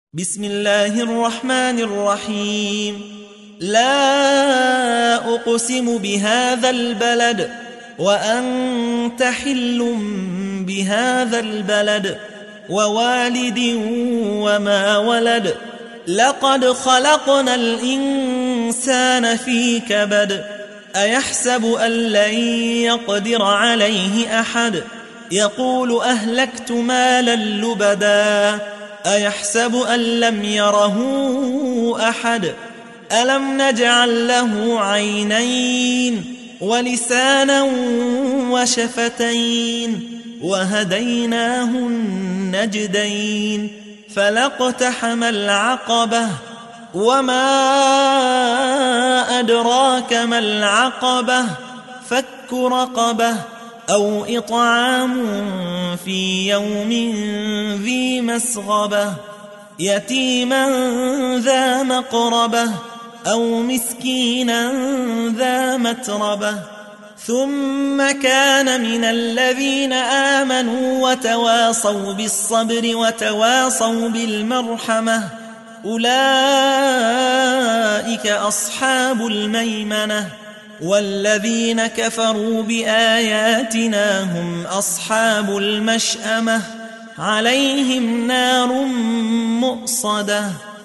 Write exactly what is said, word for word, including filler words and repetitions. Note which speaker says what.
Speaker 1: بسم الله الرحمن الرحيم. لا أقسم بهذا البلد وأنت حل بهذا البلد ووالد وما ولد لقد خلقنا الإنسان في كبد أيحسب أن لن يقدر عليه أحد يقول أهلكت مالا لبدا أيحسب أن لم يره أحد ألم نجعل له عينين ولسانا وشفتين وهديناه النجدين فلاقتحم العقبة وما أدراك ما العقبة فك رقبة أو إطعام في يوم ذي مسغبة يتيما ذا مقربة أو مسكينا ذا متربة ثم كان من الذين آمنوا وتواصوا بالصبر وتواصوا بالمرحمة أولئك أصحاب الميمنة والذين كفروا بآياتنا هم أصحاب المشأمة عليهم نار مؤصدة.